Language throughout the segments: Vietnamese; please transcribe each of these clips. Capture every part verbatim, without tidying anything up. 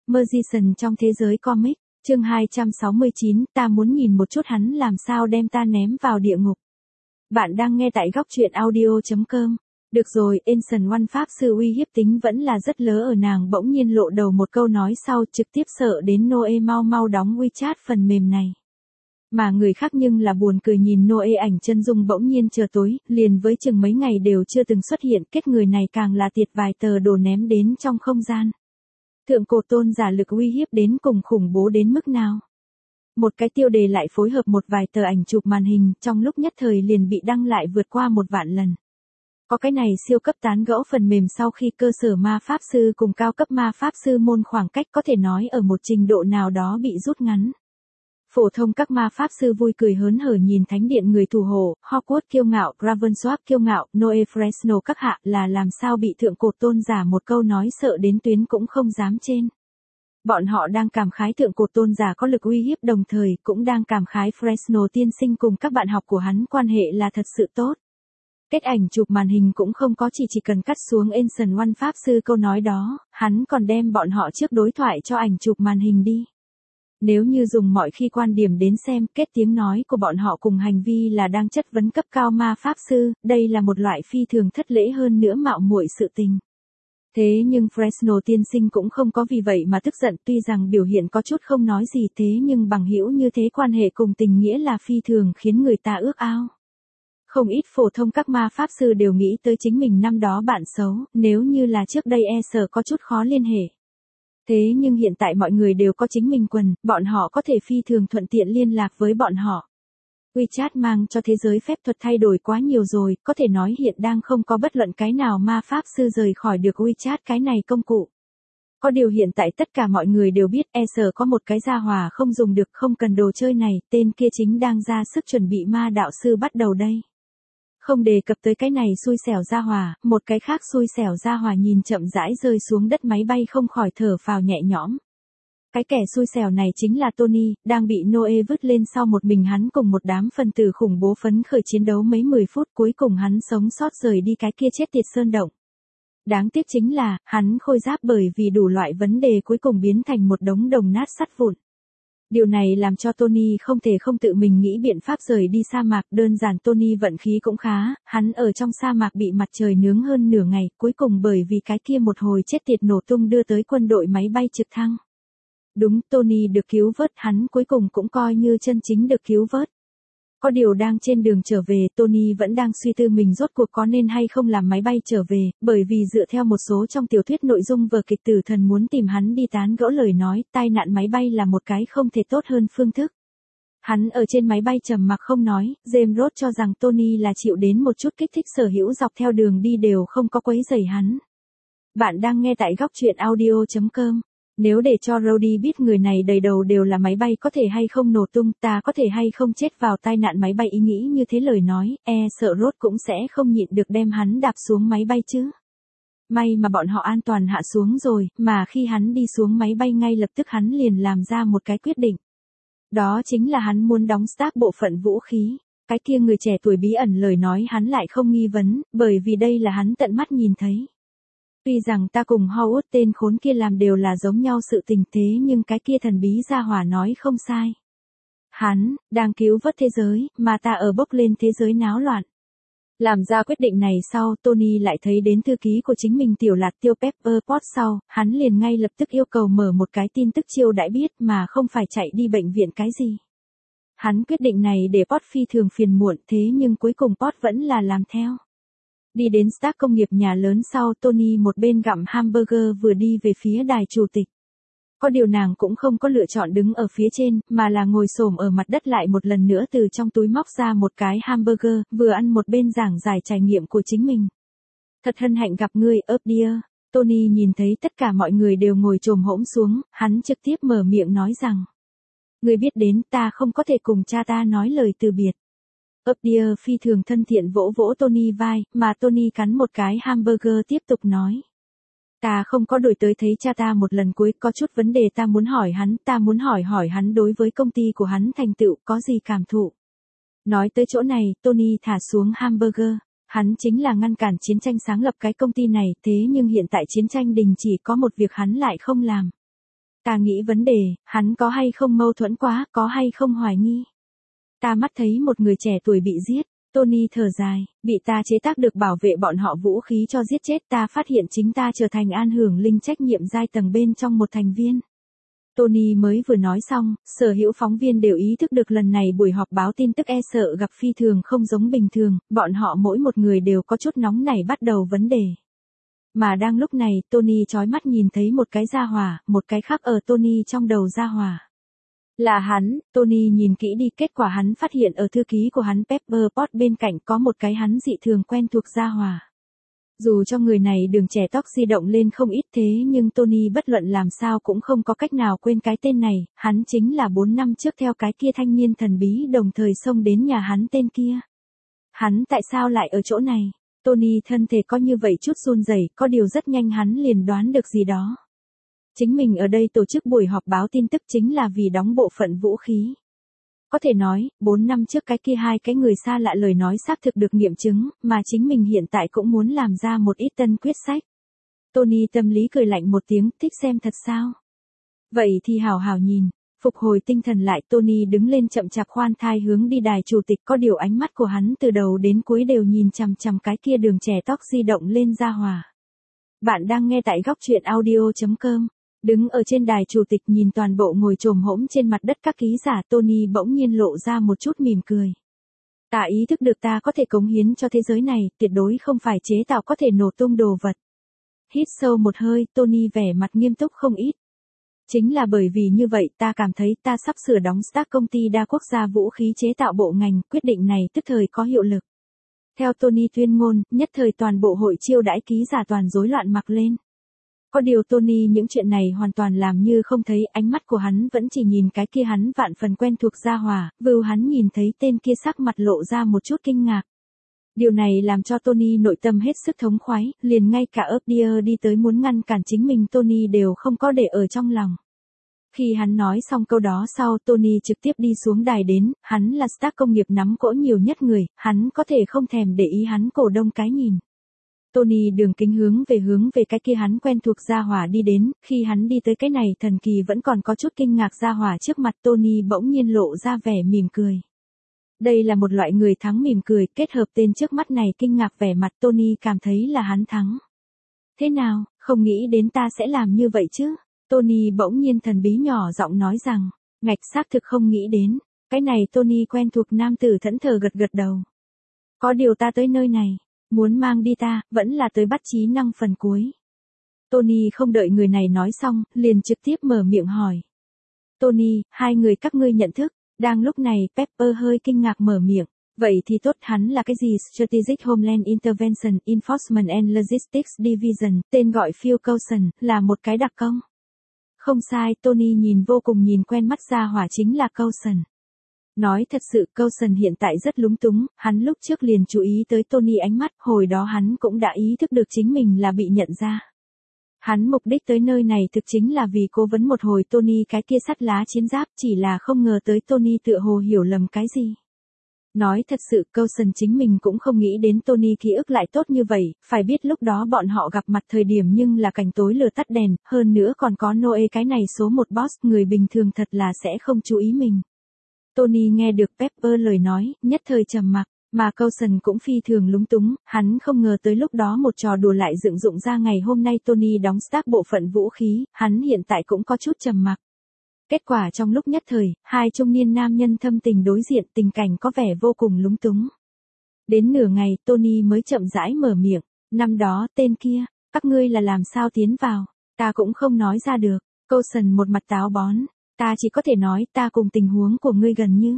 Magician trong thế giới comic, chương hai trăm sáu mươi chín, ta muốn nhìn một chút hắn làm sao đem ta ném vào địa ngục. Bạn đang nghe tại góc truyện audio chấm com. Được rồi, Ancient One pháp sư uy hiếp tính vẫn là rất lớn ở nàng bỗng nhiên lộ đầu một câu nói sau trực tiếp sợ đến Noe mau mau đóng WeChat phần mềm này. Mà người khác nhưng là buồn cười nhìn Noe ảnh chân dung bỗng nhiên chờ tối, liền với chừng mấy ngày đều chưa từng xuất hiện, kết người này càng là tiệt vài tờ đồ ném đến trong không gian. Thượng cổ tôn giả lực uy hiếp đến cùng khủng bố đến mức nào? Một cái tiêu đề lại phối hợp một vài tờ ảnh chụp màn hình, trong lúc nhất thời liền bị đăng lại vượt qua một vạn lần. Có cái này siêu cấp tán gẫu phần mềm sau khi cơ sở ma pháp sư cùng cao cấp ma pháp sư môn khoảng cách có thể nói ở một trình độ nào đó bị rút ngắn. Phổ thông các ma pháp sư vui cười hớn hở nhìn thánh điện người thủ hộ, Hogwarts kiêu ngạo, Ravensworth kiêu ngạo, Noe Fresno các hạ là làm sao bị thượng cổ tôn giả một câu nói sợ đến tuyến cũng không dám trên. Bọn họ đang cảm khái thượng cổ tôn giả có lực uy hiếp đồng thời cũng đang cảm khái Fresno tiên sinh cùng các bạn học của hắn quan hệ là thật sự tốt. Kết ảnh chụp màn hình cũng không có chỉ chỉ cần cắt xuống Ancient One pháp sư câu nói đó, hắn còn đem bọn họ trước đối thoại cho ảnh chụp màn hình đi. Nếu như dùng mọi khi quan điểm đến xem, kết tiếng nói của bọn họ cùng hành vi là đang chất vấn cấp cao ma pháp sư, đây là một loại phi thường thất lễ hơn nữa mạo muội sự tình. Thế nhưng Fresno tiên sinh cũng không có vì vậy mà tức giận, tuy rằng biểu hiện có chút không nói gì thế nhưng bằng hữu như thế quan hệ cùng tình nghĩa là phi thường khiến người ta ước ao. Không ít phổ thông các ma pháp sư đều nghĩ tới chính mình năm đó bạn xấu, nếu như là trước đây e sợ có chút khó liên hệ. Thế nhưng hiện tại mọi người đều có chính mình quần, bọn họ có thể phi thường thuận tiện liên lạc với bọn họ. WeChat mang cho thế giới phép thuật thay đổi quá nhiều rồi, có thể nói hiện đang không có bất luận cái nào ma pháp sư rời khỏi được WeChat cái này công cụ. Có điều hiện tại tất cả mọi người đều biết e sợ có một cái gia hỏa không dùng được không cần đồ chơi này, tên kia chính đang ra sức chuẩn bị ma đạo sư bắt đầu đây. Không đề cập tới cái này xui xẻo gia hỏa, một cái khác xui xẻo gia hỏa nhìn chậm rãi rơi xuống đất máy bay không khỏi thở phào nhẹ nhõm. Cái kẻ xui xẻo này chính là Tony, đang bị Noe vứt lên sau một mình hắn cùng một đám phần tử khủng bố phấn khởi chiến đấu mấy mười phút cuối cùng hắn sống sót rời đi cái kia chết tiệt sơn động. Đáng tiếc chính là, hắn khôi giáp bởi vì đủ loại vấn đề cuối cùng biến thành một đống đồng nát sắt vụn. Điều này làm cho Tony không thể không tự mình nghĩ biện pháp rời đi sa mạc, đơn giản Tony vận khí cũng khá, hắn ở trong sa mạc bị mặt trời nướng hơn nửa ngày, cuối cùng bởi vì cái kia một hồi chết tiệt nổ tung đưa tới quân đội máy bay trực thăng. Đúng, Tony được cứu vớt, hắn cuối cùng cũng coi như chân chính được cứu vớt. Có điều đang trên đường trở về, Tony vẫn đang suy tư mình rốt cuộc có nên hay không làm máy bay trở về, bởi vì dựa theo một số trong tiểu thuyết nội dung vở kịch Tử Thần muốn tìm hắn đi tán gẫu lời nói, tai nạn máy bay là một cái không thể tốt hơn phương thức. Hắn ở trên máy bay trầm mặc không nói, James Ross cho rằng Tony là chịu đến một chút kích thích sở hữu dọc theo đường đi đều không có quấy rầy hắn. Bạn đang nghe tại góc truyện audio chấm com. Nếu để cho Rody biết người này đầy đầu đều là máy bay có thể hay không nổ tung, ta có thể hay không chết vào tai nạn máy bay ý nghĩ như thế lời nói, e sợ Rốt cũng sẽ không nhịn được đem hắn đạp xuống máy bay chứ. May mà bọn họ an toàn hạ xuống rồi, mà khi hắn đi xuống máy bay ngay lập tức hắn liền làm ra một cái quyết định. Đó chính là hắn muốn đóng Stark bộ phận vũ khí. Cái kia người trẻ tuổi bí ẩn lời nói hắn lại không nghi vấn, bởi vì đây là hắn tận mắt nhìn thấy. Tuy rằng ta cùng Howard tên khốn kia làm đều là giống nhau sự tình thế nhưng cái kia thần bí gia hỏa nói không sai. Hắn, đang cứu vớt thế giới, mà ta ở bốc lên thế giới náo loạn. Làm ra quyết định này sau, Tony lại thấy đến thư ký của chính mình tiểu lạt tiêu Pepper Potts sau, hắn liền ngay lập tức yêu cầu mở một cái tin tức chiêu đãi biết mà không phải chạy đi bệnh viện cái gì. Hắn quyết định này để Potts phi thường phiền muộn thế nhưng cuối cùng Potts vẫn là làm theo. Đi đến Stark công nghiệp nhà lớn sau Tony một bên gặm hamburger vừa đi về phía đài chủ tịch. Có điều nàng cũng không có lựa chọn đứng ở phía trên, mà là ngồi xổm ở mặt đất lại một lần nữa từ trong túi móc ra một cái hamburger, vừa ăn một bên giảng giải trải nghiệm của chính mình. Thật hân hạnh gặp ngươi, ấp dear. Tony nhìn thấy tất cả mọi người đều ngồi chồm hỗn xuống, hắn trực tiếp mở miệng nói rằng. Ngươi biết đến ta không có thể cùng cha ta nói lời từ biệt. Ấp dear phi thường thân thiện vỗ vỗ Tony vai, mà Tony cắn một cái hamburger tiếp tục nói. Ta không có đổi tới thấy cha ta một lần cuối, có chút vấn đề ta muốn hỏi hắn, ta muốn hỏi hỏi hắn đối với công ty của hắn thành tựu có gì cảm thụ. Nói tới chỗ này, Tony thả xuống hamburger, hắn chính là ngăn cản chiến tranh sáng lập cái công ty này, thế nhưng hiện tại chiến tranh đình chỉ có một việc hắn lại không làm. Ta nghĩ vấn đề, hắn có hay không mâu thuẫn quá, có hay không hoài nghi. Ta mắt thấy một người trẻ tuổi bị giết, Tony thở dài, bị ta chế tác được bảo vệ bọn họ vũ khí cho giết chết, ta phát hiện chính ta trở thành an hưởng linh trách nhiệm giai tầng bên trong một thành viên. Tony mới vừa nói xong, sở hữu phóng viên đều ý thức được lần này buổi họp báo tin tức e sợ gặp phi thường không giống bình thường, bọn họ mỗi một người đều có chút nóng nảy bắt đầu vấn đề. Mà đang lúc này, Tony chói mắt nhìn thấy một cái gia hỏa, một cái khác ở Tony trong đầu gia hỏa. Là hắn, Tony nhìn kỹ đi, kết quả hắn phát hiện ở thư ký của hắn Pepper Potts bên cạnh có một cái hắn dị thường quen thuộc gia hỏa. Dù cho người này đường trẻ tóc di động lên không ít thế nhưng Tony bất luận làm sao cũng không có cách nào quên cái tên này, hắn chính là bốn năm trước theo cái kia thanh niên thần bí đồng thời xông đến nhà hắn tên kia. Hắn tại sao lại ở chỗ này? Tony thân thể có như vậy chút run rẩy, có điều rất nhanh hắn liền đoán được gì đó. Chính mình ở đây tổ chức buổi họp báo tin tức chính là vì đóng bộ phận vũ khí. Có thể nói, bốn năm trước cái kia hai cái người xa lạ lời nói xác thực được nghiệm chứng, mà chính mình hiện tại cũng muốn làm ra một ít tân quyết sách. Tony tâm lý cười lạnh một tiếng, thích xem thật sao? Vậy thì hào hào nhìn. Phục hồi tinh thần lại, Tony đứng lên chậm chạp khoan thai hướng đi đài chủ tịch, có điều ánh mắt của hắn từ đầu đến cuối đều nhìn chằm chằm cái kia đường trẻ tóc di động lên gia hỏa. Bạn đang nghe tại góc truyện audio chấm com. Đứng ở trên đài chủ tịch nhìn toàn bộ ngồi chồm hỗn trên mặt đất các ký giả, Tony bỗng nhiên lộ ra một chút mỉm cười. Ta ý thức được ta có thể cống hiến cho thế giới này, tuyệt đối không phải chế tạo có thể nổ tung đồ vật. Hít sâu một hơi, Tony vẻ mặt nghiêm túc không ít. Chính là bởi vì như vậy ta cảm thấy ta sắp sửa đóng start công ty đa quốc gia vũ khí chế tạo bộ ngành, quyết định này tức thời có hiệu lực. Theo Tony tuyên ngôn, nhất thời toàn bộ hội chiêu đãi ký giả toàn rối loạn mặc lên. Có điều Tony những chuyện này hoàn toàn làm như không thấy, ánh mắt của hắn vẫn chỉ nhìn cái kia hắn vạn phần quen thuộc gia hỏa, vưu hắn nhìn thấy tên kia sắc mặt lộ ra một chút kinh ngạc. Điều này làm cho Tony nội tâm hết sức thống khoái, liền ngay cả Updeer đi tới muốn ngăn cản chính mình Tony đều không có để ở trong lòng. Khi hắn nói xong câu đó sau, Tony trực tiếp đi xuống đài đến, hắn là Stark công nghiệp nắm cỗ nhiều nhất người, hắn có thể không thèm để ý hắn cổ đông cái nhìn. Tony đường kính hướng về hướng về cái kia hắn quen thuộc gia hỏa đi đến, khi hắn đi tới cái này thần kỳ vẫn còn có chút kinh ngạc gia hỏa trước mặt, Tony bỗng nhiên lộ ra vẻ mỉm cười. Đây là một loại người thắng mỉm cười, kết hợp tên trước mắt này kinh ngạc vẻ mặt, Tony cảm thấy là hắn thắng. Thế nào, không nghĩ đến ta sẽ làm như vậy chứ? Tony bỗng nhiên thần bí nhỏ giọng nói rằng, ngạch xác thực không nghĩ đến, cái này Tony quen thuộc nam tử thẫn thờ gật gật đầu. Có điều ta tới nơi này, muốn mang đi ta, vẫn là tới bắt trí năng phần cuối. Tony không đợi người này nói xong, liền trực tiếp mở miệng hỏi. Tony, hai người các ngươi nhận thức. Đang lúc này, Pepper hơi kinh ngạc mở miệng. Vậy thì tốt, hắn là cái gì? Strategic Homeland Intervention, Enforcement and Logistics Division, tên gọi Phil Coulson, là một cái đặc công. Không sai, Tony nhìn vô cùng nhìn quen mắt ra hỏa chính là Coulson. Nói thật sự, Coulson hiện tại rất lúng túng, hắn lúc trước liền chú ý tới Tony ánh mắt, hồi đó hắn cũng đã ý thức được chính mình là bị nhận ra. Hắn mục đích tới nơi này thực chính là vì cố vấn một hồi Tony cái kia sắt lá chiến giáp, chỉ là không ngờ tới Tony tựa hồ hiểu lầm cái gì. Nói thật sự, Coulson chính mình cũng không nghĩ đến Tony ký ức lại tốt như vậy, phải biết lúc đó bọn họ gặp mặt thời điểm nhưng là cảnh tối lửa tắt đèn, hơn nữa còn có Noe cái này số một boss, người bình thường thật là sẽ không chú ý mình. Tony nghe được Pepper lời nói, nhất thời trầm mặc. Mà Coulson cũng phi thường lúng túng, hắn không ngờ tới lúc đó một trò đùa lại dựng dụng ra ngày hôm nay Tony đóng start bộ phận vũ khí, hắn hiện tại cũng có chút trầm mặc. Kết quả trong lúc nhất thời, hai trung niên nam nhân thâm tình đối diện, tình cảnh có vẻ vô cùng lúng túng. Đến nửa ngày, Tony mới chậm rãi mở miệng, năm đó tên kia, các ngươi là làm sao tiến vào, ta cũng không nói ra được. Coulson một mặt táo bón, ta chỉ có thể nói ta cùng tình huống của ngươi gần như.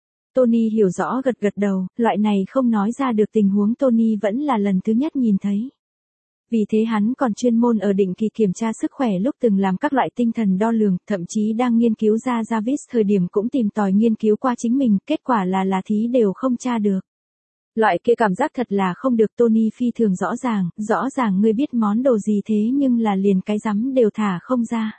Tony hiểu rõ gật gật đầu, loại này không nói ra được tình huống Tony vẫn là lần thứ nhất nhìn thấy. Vì thế hắn còn chuyên môn ở định kỳ kiểm tra sức khỏe lúc từng làm các loại tinh thần đo lường, thậm chí đang nghiên cứu ra Jarvis thời điểm cũng tìm tòi nghiên cứu qua chính mình, kết quả là là thí đều không tra được. Loại kia cảm giác thật là không được, Tony phi thường rõ ràng, rõ ràng ngươi biết món đồ gì thế nhưng là liền cái rắm đều thả không ra.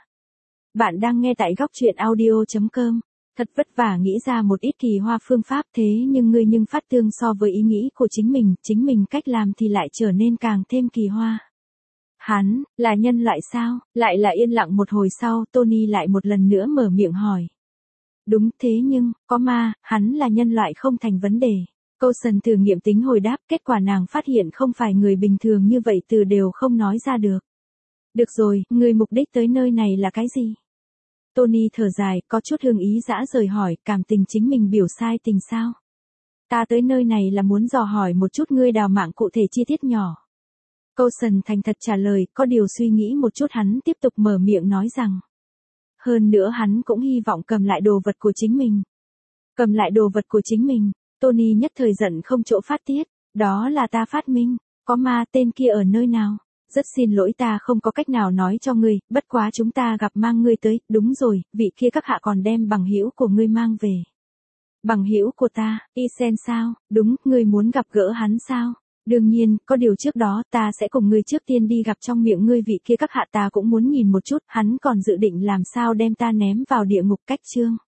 Bạn đang nghe tại góc truyện audio chấm com. Thật vất vả nghĩ ra một ít kỳ hoa phương pháp thế nhưng ngươi nhưng phát tương so với ý nghĩ của chính mình, chính mình cách làm thì lại trở nên càng thêm kỳ hoa. Hắn, là nhân loại sao? Lại là yên lặng một hồi sau, Tony lại một lần nữa mở miệng hỏi. Đúng thế nhưng, có ma, hắn là nhân loại không thành vấn đề. Coulson thử nghiệm tính hồi đáp, kết quả nàng phát hiện không phải người bình thường như vậy từ đều không nói ra được. Được rồi, người mục đích tới nơi này là cái gì? Tony thở dài, có chút hương ý dã rời hỏi, cảm tình chính mình biểu sai tình sao? Ta tới nơi này là muốn dò hỏi một chút ngươi đào mạng cụ thể chi tiết nhỏ. Coulson thành thật trả lời, có điều suy nghĩ một chút hắn tiếp tục mở miệng nói rằng. Hơn nữa hắn cũng hy vọng cầm lại đồ vật của chính mình. Cầm lại đồ vật của chính mình, Tony nhất thời giận không chỗ phát tiết, đó là ta phát minh, có ma tên kia ở nơi nào? Rất xin lỗi ta không có cách nào nói cho ngươi, bất quá chúng ta gặp mang ngươi tới, đúng rồi, vị kia các hạ còn đem bằng hữu của ngươi mang về. Bằng hữu của ta, Isen sao, đúng, ngươi muốn gặp gỡ hắn sao? Đương nhiên, có điều trước đó ta sẽ cùng ngươi trước tiên đi gặp trong miệng ngươi vị kia các hạ ta cũng muốn nhìn một chút, hắn còn dự định làm sao đem ta ném vào địa ngục cách chương.